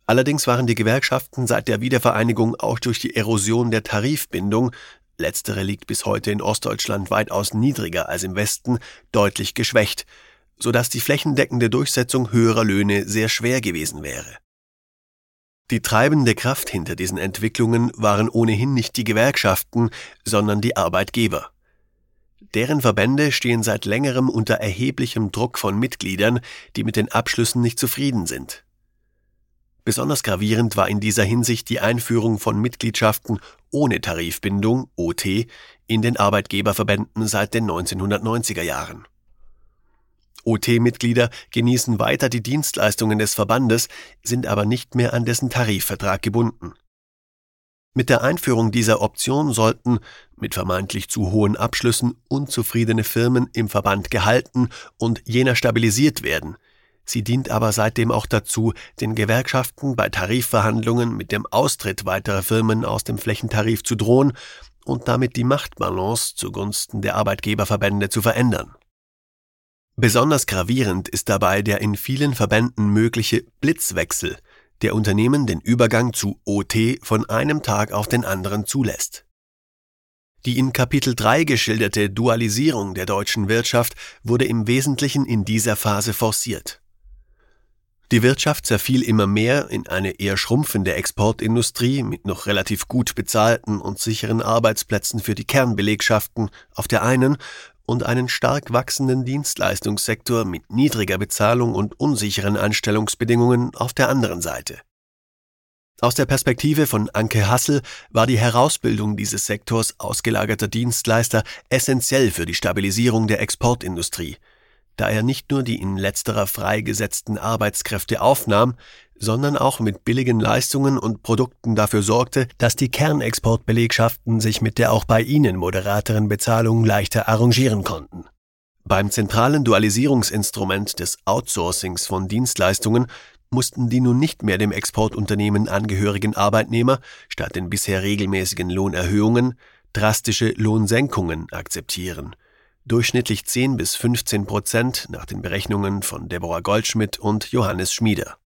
Allerdings waren die Gewerkschaften seit der Wiedervereinigung auch durch die Erosion der Tarifbindung, letztere liegt bis heute in Ostdeutschland weitaus niedriger als im Westen, deutlich geschwächt, sodass die flächendeckende Durchsetzung höherer Löhne sehr schwer gewesen wäre. Die treibende Kraft hinter diesen Entwicklungen waren ohnehin nicht die Gewerkschaften, sondern die Arbeitgeber. Deren Verbände stehen seit längerem unter erheblichem Druck von Mitgliedern, die mit den Abschlüssen nicht zufrieden sind. Besonders gravierend war in dieser Hinsicht die Einführung von Mitgliedschaften ohne Tarifbindung, OT, in den Arbeitgeberverbänden seit den 1990er Jahren. OT-Mitglieder genießen weiter die Dienstleistungen des Verbandes, sind aber nicht mehr an dessen Tarifvertrag gebunden. Mit der Einführung dieser Option sollten, mit vermeintlich zu hohen Abschlüssen, unzufriedene Firmen im Verband gehalten und jener stabilisiert werden. Sie dient aber seitdem auch dazu, den Gewerkschaften bei Tarifverhandlungen mit dem Austritt weiterer Firmen aus dem Flächentarif zu drohen und damit die Machtbalance zugunsten der Arbeitgeberverbände zu verändern. Besonders gravierend ist dabei der in vielen Verbänden mögliche Blitzwechsel, der Unternehmen den Übergang zu OT von einem Tag auf den anderen zulässt. Die in Kapitel 3 geschilderte Dualisierung der deutschen Wirtschaft wurde im Wesentlichen in dieser Phase forciert. Die Wirtschaft zerfiel immer mehr in eine eher schrumpfende Exportindustrie mit noch relativ gut bezahlten und sicheren Arbeitsplätzen für die Kernbelegschaften auf der einen und einen stark wachsenden Dienstleistungssektor mit niedriger Bezahlung und unsicheren Anstellungsbedingungen auf der anderen Seite. Aus der Perspektive von Anke Hassel war die Herausbildung dieses Sektors ausgelagerter Dienstleister essentiell für die Stabilisierung der Exportindustrie, da er nicht nur die in letzterer freigesetzten Arbeitskräfte aufnahm, sondern auch mit billigen Leistungen und Produkten dafür sorgte, dass die Kernexportbelegschaften sich mit der auch bei ihnen moderateren Bezahlung leichter arrangieren konnten. Beim zentralen Dualisierungsinstrument des Outsourcings von Dienstleistungen mussten die nun nicht mehr dem Exportunternehmen angehörigen Arbeitnehmer statt den bisher regelmäßigen Lohnerhöhungen drastische Lohnsenkungen akzeptieren. Durchschnittlich 10-15% nach den Berechnungen von Deborah Goldschmidt und Johannes Schmieder.